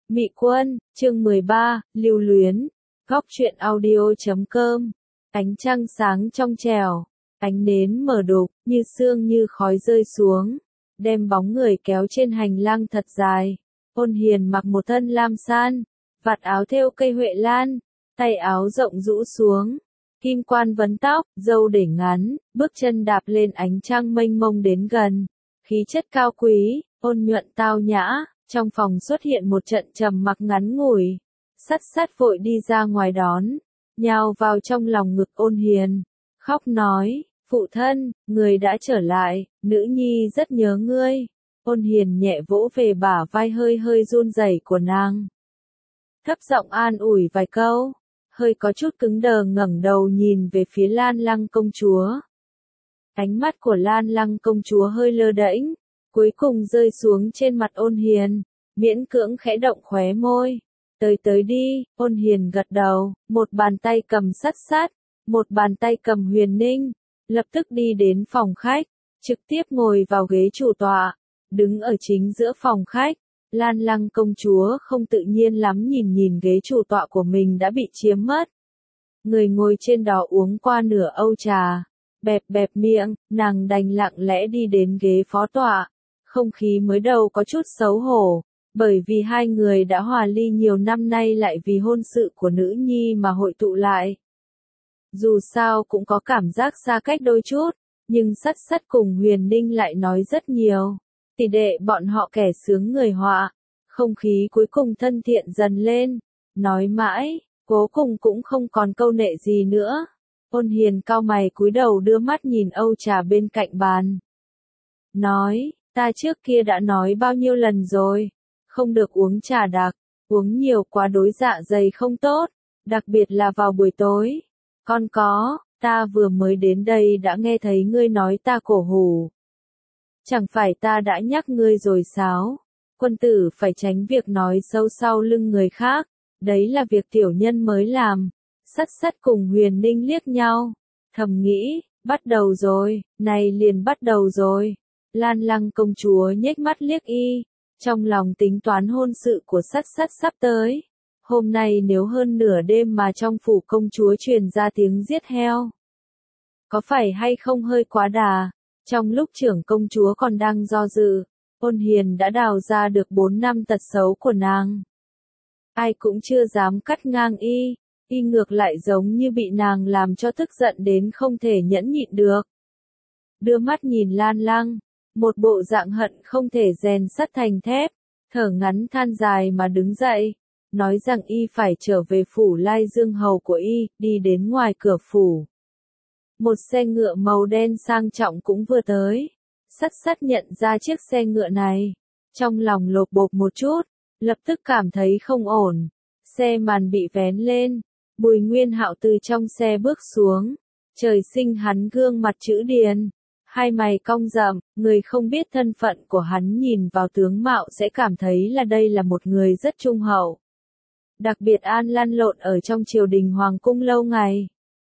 Mị Quân, chương 13, Lưu Luyến, góc truyện audio.com. Ánh trăng sáng trong trẻo, ánh nến mờ đục, như sương như khói rơi xuống, đem bóng người kéo trên hành lang thật dài. Ôn Hiền mặc một thân lam san, vạt áo thêu cây huệ lan, tay áo rộng rũ xuống, kim quan vấn tóc, râu để ngắn, bước chân đạp lên ánh trăng mênh mông đến gần, khí chất cao quý, ôn nhuận tao nhã. Trong phòng xuất hiện một trận trầm mặc ngắn ngủi, sắt vội đi ra ngoài đón, nhào vào trong lòng ngực Ôn Hiền, khóc nói, phụ thân, người đã trở lại, nữ nhi rất nhớ ngươi. Ôn Hiền nhẹ vỗ về bả vai hơi run rẩy của nàng, thấp giọng an ủi vài câu, hơi có chút cứng đờ ngẩng đầu nhìn về phía Lan Lăng công chúa. Ánh mắt của Lan Lăng công chúa hơi lơ đễnh, cuối cùng rơi xuống trên mặt Ôn Hiền, miễn cưỡng khẽ động khóe môi. Tới đi, Ôn Hiền gật đầu, một bàn tay cầm sắt, một bàn tay cầm Huyền Ninh, lập tức đi đến phòng khách, trực tiếp ngồi vào ghế chủ tọa, đứng ở chính giữa phòng khách. Lan Lăng công chúa không tự nhiên lắm nhìn ghế chủ tọa của mình đã bị chiếm mất. Người ngồi trên đó uống qua nửa âu trà, bẹp miệng, nàng đành lặng lẽ đi đến ghế phó tọa. Không khí mới đầu có chút xấu hổ, bởi vì hai người đã hòa ly nhiều năm nay lại vì hôn sự của nữ nhi mà hội tụ lại. Dù sao cũng có cảm giác xa cách đôi chút, nhưng sắt cùng Huyền Ninh lại nói rất nhiều. Tỷ đệ bọn họ kẻ sướng người họa, không khí cuối cùng thân thiện dần lên, nói mãi, cố cùng cũng không còn câu nệ gì nữa. Ôn Hiền cau mày cúi đầu đưa mắt nhìn âu trà bên cạnh bàn. Nói, ta trước kia đã nói bao nhiêu lần rồi, không được uống trà đặc, uống nhiều quá đối dạ dày không tốt, đặc biệt là vào buổi tối. Còn có, ta vừa mới đến đây đã nghe thấy ngươi nói ta cổ hủ. Chẳng phải ta đã nhắc ngươi rồi sao? Quân tử phải tránh việc nói sâu sau lưng người khác, đấy là việc tiểu nhân mới làm. Sắt cùng Huyền Ninh liếc nhau, thầm nghĩ, bắt đầu rồi, này liền bắt đầu rồi. Lan Lăng công chúa nhếch mắt liếc y, trong lòng tính toán hôn sự của sắt sắp tới. Hôm nay nếu hơn nửa đêm mà trong phủ công chúa truyền ra tiếng giết heo, có phải hay không hơi quá đà? Trong lúc trưởng công chúa còn đang do dự, Ôn Hiền đã đào ra được 4 năm tật xấu của nàng. Ai cũng chưa dám cắt ngang y ngược lại giống như bị nàng làm cho tức giận đến không thể nhẫn nhịn được. Đưa mắt nhìn Lan Lăng, một bộ dạng hận không thể rèn sắt thành thép, thở ngắn than dài mà đứng dậy, nói rằng y phải trở về phủ Lai Dương hầu của y, đi đến ngoài cửa phủ. Một xe ngựa màu đen sang trọng cũng vừa tới. Sắt nhận ra chiếc xe ngựa này, trong lòng lột bột một chút, lập tức cảm thấy không ổn. Xe màn bị vén lên, Bùi Nguyên Hạo từ trong xe bước xuống, trời sinh hắn gương mặt chữ điền, hai mày cong rậm, người không biết thân phận của hắn nhìn vào tướng mạo sẽ cảm thấy là đây là một người rất trung hậu. Đặc biệt An lăn lộn ở trong triều đình hoàng cung lâu ngày,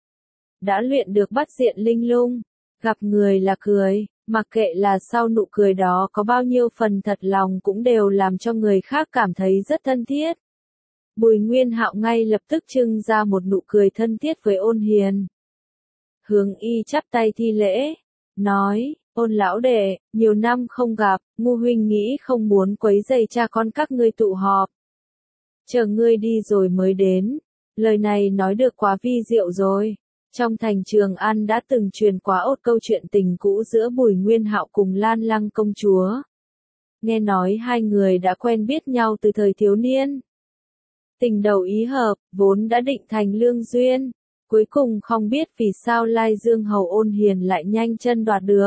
đã luyện được bắt diện linh lung, gặp người là cười, mặc kệ là sau nụ cười đó có bao nhiêu phần thật lòng cũng đều làm cho người khác cảm thấy rất thân thiết. Bùi Nguyên Hạo ngay lập tức trưng ra một nụ cười thân thiết với Ôn Hiền. Hướng y chắp tay thi lễ, nói, Ôn lão đệ, nhiều năm không gặp, ngu huynh nghĩ không muốn quấy rầy cha con các ngươi tụ họp. Chờ ngươi đi rồi mới đến, lời này nói được quá vi diệu rồi. Trong thành Trường An đã từng truyền quá ốt câu chuyện tình cũ giữa Bùi Nguyên Hạo cùng Lan Lăng công chúa. Nghe nói hai người đã quen biết nhau từ thời thiếu niên. Tình đầu ý hợp, vốn đã định thành lương duyên. Cuối cùng không biết vì sao Lai Dương hầu Ôn Hiền lại nhanh chân đoạt được.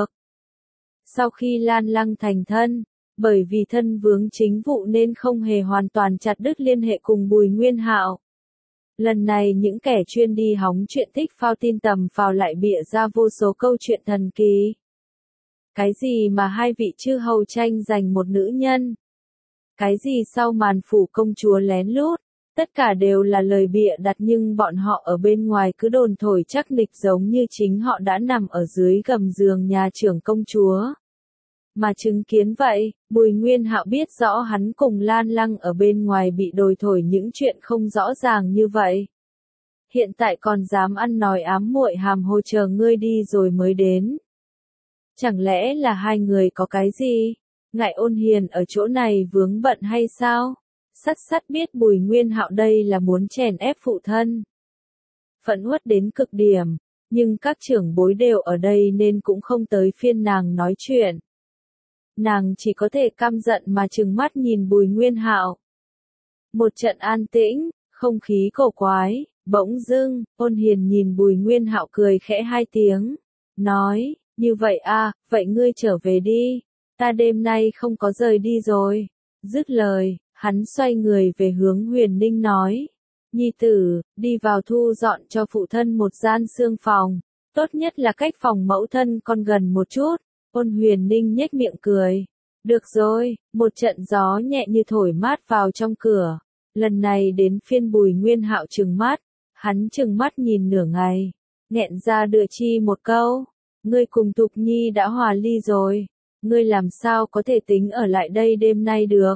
Sau khi Lan Lăng thành thân, bởi vì thân vướng chính vụ nên không hề hoàn toàn chặt đứt liên hệ cùng Bùi Nguyên Hạo. Lần này những kẻ chuyên đi hóng chuyện thích phao tin tầm phào lại bịa ra vô số câu chuyện thần kỳ. Cái gì mà hai vị chư hầu tranh giành một nữ nhân? Cái gì sau màn phủ công chúa lén lút? Tất cả đều là lời bịa đặt nhưng bọn họ ở bên ngoài cứ đồn thổi chắc nịch giống như chính họ đã nằm ở dưới gầm giường nhà trưởng công chúa. mà chứng kiến vậy, Bùi Nguyên Hạo biết rõ hắn cùng Lan Lăng ở bên ngoài bị đồi thổi những chuyện không rõ ràng như vậy. Hiện tại còn dám ăn nói ám muội hàm hồ chờ ngươi đi rồi mới đến. Chẳng lẽ là hai người có cái gì? Ngại Ôn Hiền ở chỗ này vướng bận hay sao? Sắt sắt biết Bùi Nguyên Hạo đây là muốn chèn ép phụ thân. Phẫn uất đến cực điểm, nhưng các trưởng bối đều ở đây nên cũng không tới phiên nàng nói chuyện. Nàng chỉ có thể căm giận mà trừng mắt nhìn Bùi Nguyên Hạo. Một trận an tĩnh, không khí cổ quái, bỗng dưng, Ôn Hiền nhìn Bùi Nguyên Hạo cười khẽ hai tiếng, nói, như vậy à, vậy ngươi trở về đi, ta đêm nay không có rời đi rồi. Dứt lời, hắn xoay người về hướng Huyền Ninh nói, nhi tử, đi vào thu dọn cho phụ thân một gian xương phòng, tốt nhất là cách phòng mẫu thân con gần một chút. Ôn Huyền Ninh nhếch miệng cười. Được rồi, một trận gió nhẹ như thổi mát vào trong cửa. Lần này đến phiên Bùi Nguyên Hạo trừng mắt. Hắn trừng mắt nhìn nửa ngày. Nghẹn ra đưa chi một câu. Ngươi cùng Tục Nhi đã hòa ly rồi. Ngươi làm sao có thể tính ở lại đây đêm nay được?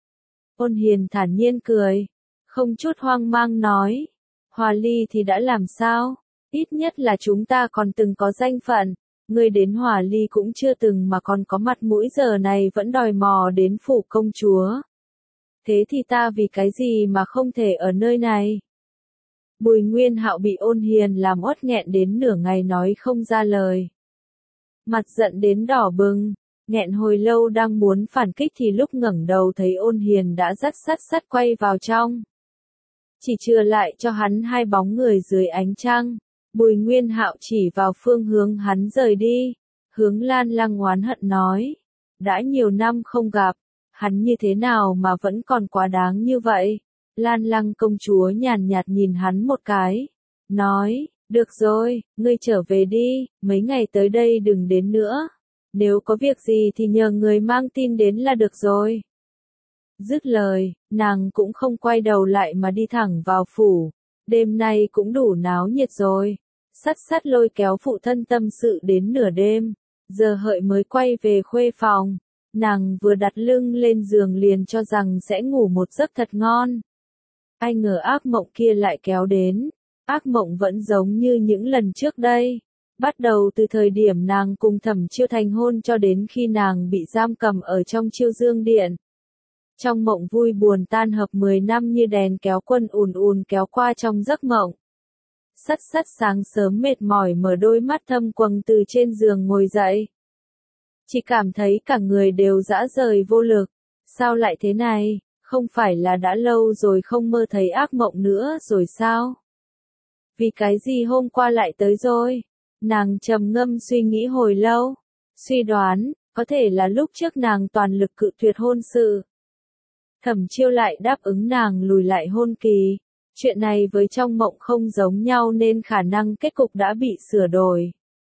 Ôn Hiền thản nhiên cười. Không chút hoang mang nói. Hòa ly thì đã làm sao? Ít nhất là chúng ta còn từng có danh phận. Ngươi đến hòa ly cũng chưa từng mà còn có mặt mũi giờ này vẫn đòi mò đến phủ công chúa. Thế thì ta vì cái gì mà không thể ở nơi này? Bùi Nguyên Hạo bị Ôn Hiền làm uất nghẹn đến nửa ngày nói không ra lời. Mặt giận đến đỏ bừng, nghẹn hồi lâu đang muốn phản kích thì lúc ngẩng đầu thấy Ôn Hiền đã dắt sắt quay vào trong. Chỉ chừa lại cho hắn hai bóng người dưới ánh trăng. Bùi Nguyên Hạo chỉ vào phương hướng hắn rời đi, hướng Lan Lăng oán hận nói, đã nhiều năm không gặp, hắn như thế nào mà vẫn còn quá đáng như vậy. Lan Lăng công chúa nhàn nhạt nhìn hắn một cái, nói, được rồi, ngươi trở về đi, mấy ngày tới đây đừng đến nữa, nếu có việc gì thì nhờ người mang tin đến là được rồi. Dứt lời, nàng cũng không quay đầu lại mà đi thẳng vào phủ. Đêm nay cũng đủ náo nhiệt rồi. Sắt lôi kéo phụ thân tâm sự đến nửa đêm. Giờ hợi mới quay về khuê phòng. Nàng vừa đặt lưng lên giường liền cho rằng sẽ ngủ một giấc thật ngon. Ai ngờ ác mộng kia lại kéo đến. Ác mộng vẫn giống như những lần trước đây. Bắt đầu từ thời điểm nàng cùng Thẩm Chiêu thành hôn cho đến khi nàng bị giam cầm ở trong Chiêu Dương Điện. Trong mộng vui buồn tan hợp 10 năm như đèn kéo quân ùn kéo qua trong giấc mộng. Sắt sáng sớm mệt mỏi mở đôi mắt thâm quầng từ trên giường ngồi dậy. Chỉ cảm thấy cả người đều rã rời vô lực. Sao lại thế này, không phải là đã lâu rồi không mơ thấy ác mộng nữa rồi sao? Vì cái gì hôm qua lại tới rồi? Nàng trầm ngâm suy nghĩ hồi lâu. Suy đoán, có thể là lúc trước nàng toàn lực cự tuyệt hôn sự. Thẩm Chiêu lại đáp ứng nàng lùi lại hôn kỳ. Chuyện này với trong mộng không giống nhau nên khả năng kết cục đã bị sửa đổi.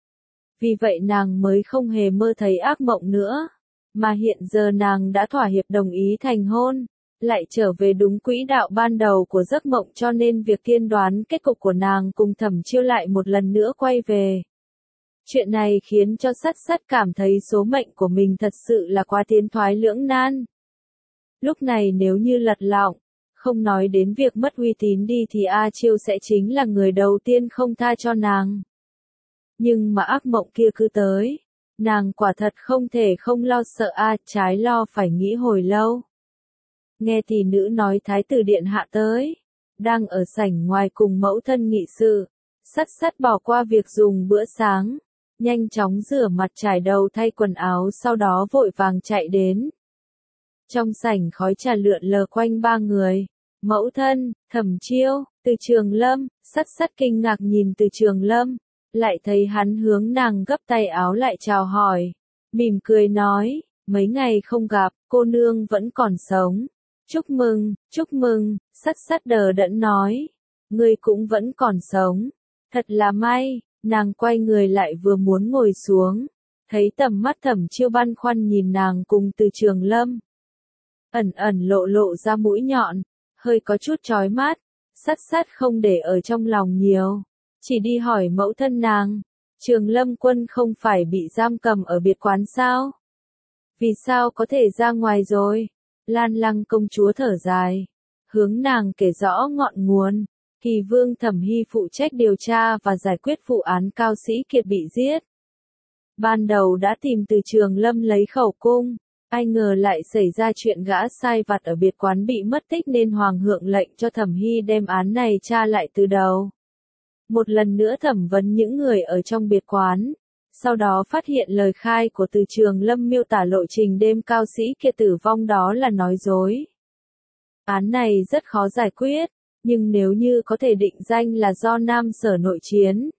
Vì vậy nàng mới không hề mơ thấy ác mộng nữa. Mà hiện giờ nàng đã thỏa hiệp đồng ý thành hôn. Lại trở về đúng quỹ đạo ban đầu của giấc mộng cho nên việc tiên đoán kết cục của nàng cùng Thẩm Chiêu lại một lần nữa quay về. Chuyện này khiến cho sắt cảm thấy số mệnh của mình thật sự là quá tiến thoái lưỡng nan. Lúc này nếu như lật lọng, không nói đến việc mất uy tín đi thì A Chiêu sẽ chính là người đầu tiên không tha cho nàng. Nhưng mà ác mộng kia cứ tới, nàng quả thật không thể không lo sợ trái lo phải nghĩ hồi lâu. Nghe tỷ nữ nói Thái tử điện hạ tới, đang ở sảnh ngoài cùng mẫu thân nghị sự, sắt bỏ qua việc dùng bữa sáng, nhanh chóng rửa mặt trải đầu thay quần áo sau đó vội vàng chạy đến. Trong sảnh khói trà lượn lờ quanh ba người, mẫu thân, Thẩm Chiêu, Từ Trường Lâm, sắt kinh ngạc nhìn Từ Trường Lâm, lại thấy hắn hướng nàng gấp tay áo lại chào hỏi, mỉm cười nói, mấy ngày không gặp, cô nương vẫn còn sống. Chúc mừng, sắt đờ đẫn nói, ngươi cũng vẫn còn sống, thật là may, nàng quay người lại vừa muốn ngồi xuống, thấy tầm mắt Thẩm Chiêu băn khoăn nhìn nàng cùng Từ Trường Lâm. Ẩn lộ ra mũi nhọn, hơi có chút chói mắt, sắt không để ở trong lòng nhiều, chỉ đi hỏi mẫu thân nàng, Trường Lâm quân không phải bị giam cầm ở biệt quán sao? Vì sao có thể ra ngoài rồi? Lan Lăng công chúa thở dài, hướng nàng kể rõ ngọn nguồn. Kỳ vương Thẩm Hy phụ trách điều tra và giải quyết vụ án Cao Sĩ Kiệt bị giết. Ban đầu đã tìm từ Trường Lâm lấy khẩu cung, ai ngờ lại xảy ra chuyện gã sai vặt ở biệt quán bị mất tích nên Hoàng thượng lệnh cho Thẩm Hy đem án này tra lại từ đầu. Một lần nữa thẩm vấn những người ở trong biệt quán, sau đó phát hiện lời khai của từ Trường Lâm miêu tả lộ trình đêm Cao Sĩ Kiệt tử vong đó là nói dối. Án này rất khó giải quyết, nhưng nếu như có thể định danh là do Nam Sở nội chiến,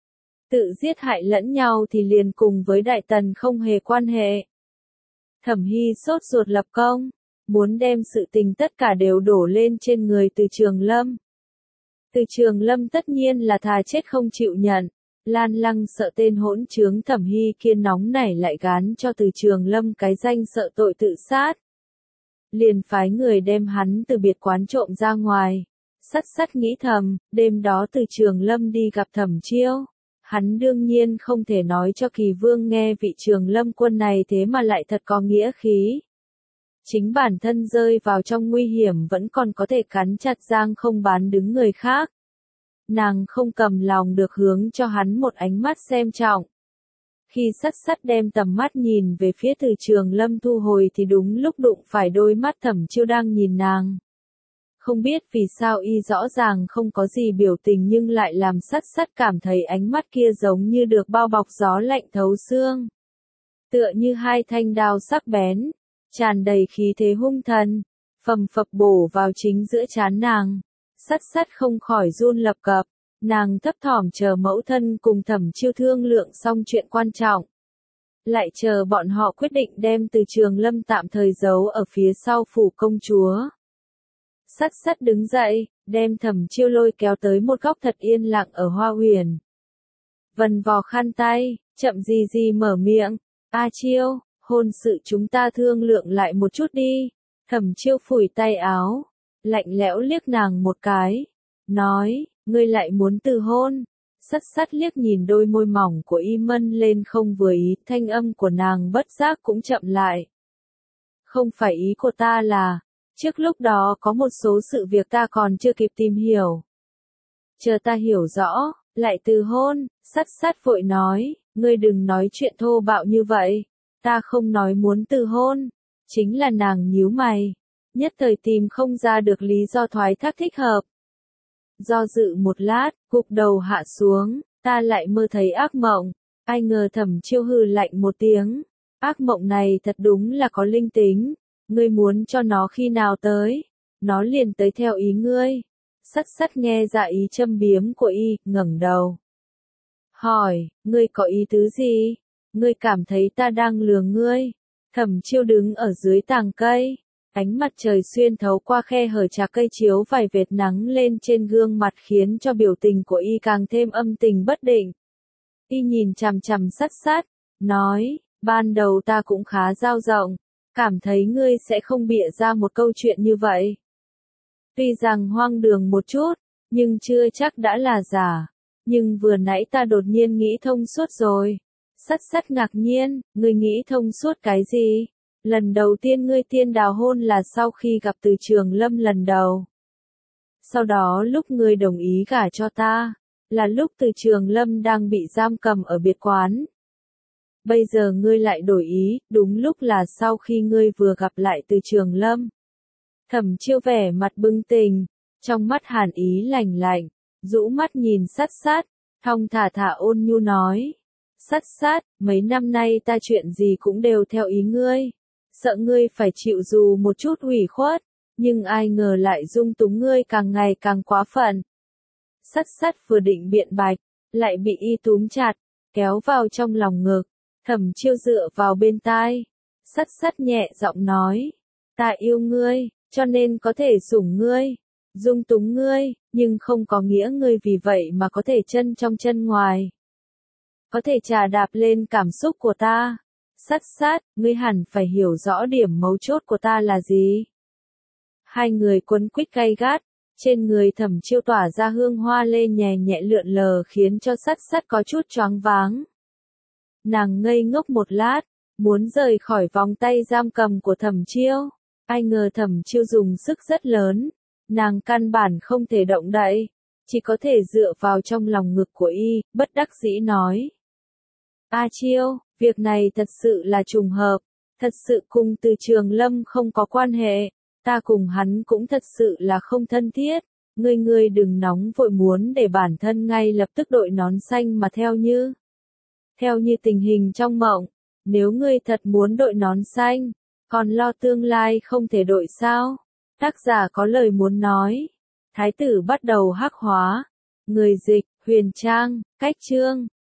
tự giết hại lẫn nhau thì liền cùng với Đại Tần không hề quan hệ. Thẩm Hy sốt ruột lập công, muốn đem sự tình tất cả đều đổ lên trên người từ Trường Lâm. Từ Trường Lâm tất nhiên là thà chết không chịu nhận. Lan Lăng sợ tên hỗn trướng Thẩm Hy kia nóng nảy lại gán cho từ Trường Lâm cái danh sợ tội tự sát. Liền phái người đem hắn từ biệt quán trộm ra ngoài. Sắt sắt nghĩ thầm, đêm đó từ Trường Lâm đi gặp Thẩm Chiêu. Hắn đương nhiên không thể nói cho Kỳ Vương nghe vị Trường Lâm quân này thế mà lại thật có nghĩa khí. Chính bản thân rơi vào trong nguy hiểm vẫn còn có thể cắn chặt răng không bán đứng người khác. Nàng không cầm lòng được hướng cho hắn một ánh mắt xem trọng. Khi sắt sắt đem tầm mắt nhìn về phía từ Trường Lâm thu hồi thì đúng lúc đụng phải đôi mắt Thẩm Chiêu đang nhìn nàng. Không biết vì sao y rõ ràng không có gì biểu tình nhưng lại làm sắt sắt cảm thấy ánh mắt kia giống như được bao bọc gió lạnh thấu xương. Tựa như hai thanh đao sắc bén, tràn đầy khí thế hung thần, phầm phập bổ vào chính giữa trán nàng. Sắt sắt không khỏi run lập cập, nàng thấp thỏm chờ mẫu thân cùng Thẩm Chiêu thương lượng xong chuyện quan trọng. Lại chờ bọn họ quyết định đem từ Trường Lâm tạm thời giấu ở phía sau phủ công chúa. Sắt sắt đứng dậy, đem Thẩm Chiêu lôi kéo tới một góc thật yên lặng ở Hoa Huyền. Vần vò khăn tay, chậm gì gì mở miệng, "A Chiêu, hôn sự chúng ta thương lượng lại một chút đi." Thẩm Chiêu phủi tay áo, lạnh lẽo liếc nàng một cái, nói, "Ngươi lại muốn từ hôn?" Sắt sắt liếc nhìn đôi môi mỏng của y mân lên không vừa ý, thanh âm của nàng bất giác cũng chậm lại. "Không phải ý của ta là, trước lúc đó có một số sự việc ta còn chưa kịp tìm hiểu. Chờ ta hiểu rõ, lại từ hôn." Sắt sắt vội nói, "Ngươi đừng nói chuyện thô bạo như vậy, ta không nói muốn từ hôn." Chính là nàng nhíu mày, nhất thời tìm không ra được lý do thoái thác thích hợp. Do dự một lát, gục đầu hạ xuống, "Ta lại mơ thấy ác mộng." Ai ngờ Thẩm Chiêu hừ lạnh một tiếng, "Ác mộng này thật đúng là có linh tính, ngươi muốn cho nó khi nào tới, nó liền tới theo ý ngươi." Sắt sắt nghe ra ý châm biếm của y, ngẩng đầu. Hỏi, "Ngươi có ý tứ gì? Ngươi cảm thấy ta đang lừa ngươi?" Thẩm Chiêu đứng ở dưới tàng cây, ánh mặt trời xuyên thấu qua khe hở trà cây chiếu vài vệt nắng lên trên gương mặt khiến cho biểu tình của y càng thêm âm tình bất định. Y nhìn chằm chằm sắt sắt, nói, "Ban đầu ta cũng khá dao động, cảm thấy ngươi sẽ không bịa ra một câu chuyện như vậy. Tuy rằng hoang đường một chút, nhưng chưa chắc đã là giả. Nhưng vừa nãy ta đột nhiên nghĩ thông suốt rồi." Sắt sắt ngạc nhiên, "Ngươi nghĩ thông suốt cái gì? Lần đầu tiên ngươi tiên đào hôn là sau khi gặp từ Trường Lâm lần đầu. Sau đó lúc ngươi đồng ý gả cho ta, là lúc từ Trường Lâm đang bị giam cầm ở biệt quán. Bây giờ ngươi lại đổi ý, đúng lúc là sau khi ngươi vừa gặp lại từ Trường Lâm." Thẩm Chiêu vẻ mặt bừng tỉnh, trong mắt hàn ý lạnh lạnh, rũ mắt nhìn sắt sắt, thong thả thả ôn nhu nói, "Sắt sắt, mấy năm nay ta chuyện gì cũng đều theo ý ngươi, sợ ngươi phải chịu dù một chút ủy khuất, nhưng ai ngờ lại dung túng ngươi càng ngày càng quá phận." Sắt sắt vừa định biện bạch, lại bị y túm chặt, kéo vào trong lòng ngực. Thẩm Chiêu dựa vào bên tai, sắt sắt nhẹ giọng nói, "Ta yêu ngươi, cho nên có thể sủng ngươi, dung túng ngươi, nhưng không có nghĩa ngươi vì vậy mà có thể chân trong chân ngoài. Có thể chà đạp lên cảm xúc của ta. Sắt sắt, ngươi hẳn phải hiểu rõ điểm mấu chốt của ta là gì." Hai người quấn quýt gay gắt, trên người Thẩm Chiêu tỏa ra hương hoa lê nhẹ nhẹ lượn lờ khiến cho sắt sắt có chút choáng váng. Nàng ngây ngốc một lát, muốn rời khỏi vòng tay giam cầm của Thẩm Chiêu. Ai ngờ Thẩm Chiêu dùng sức rất lớn, nàng căn bản không thể động đậy, chỉ có thể dựa vào trong lòng ngực của y, bất đắc dĩ nói. A Chiêu, việc này thật sự là trùng hợp, thật sự cùng Từ Trường Lâm không có quan hệ, ta cùng hắn cũng thật sự là không thân thiết, ngươi đừng nóng vội muốn để bản thân ngay lập tức đội nón xanh mà theo như tình hình trong mộng, nếu ngươi thật muốn đội nón xanh, còn lo tương lai không thể đội sao? Tác giả có lời muốn nói. Thái tử bắt đầu hắc hóa. Người dịch, Huyền Trang, cách chương.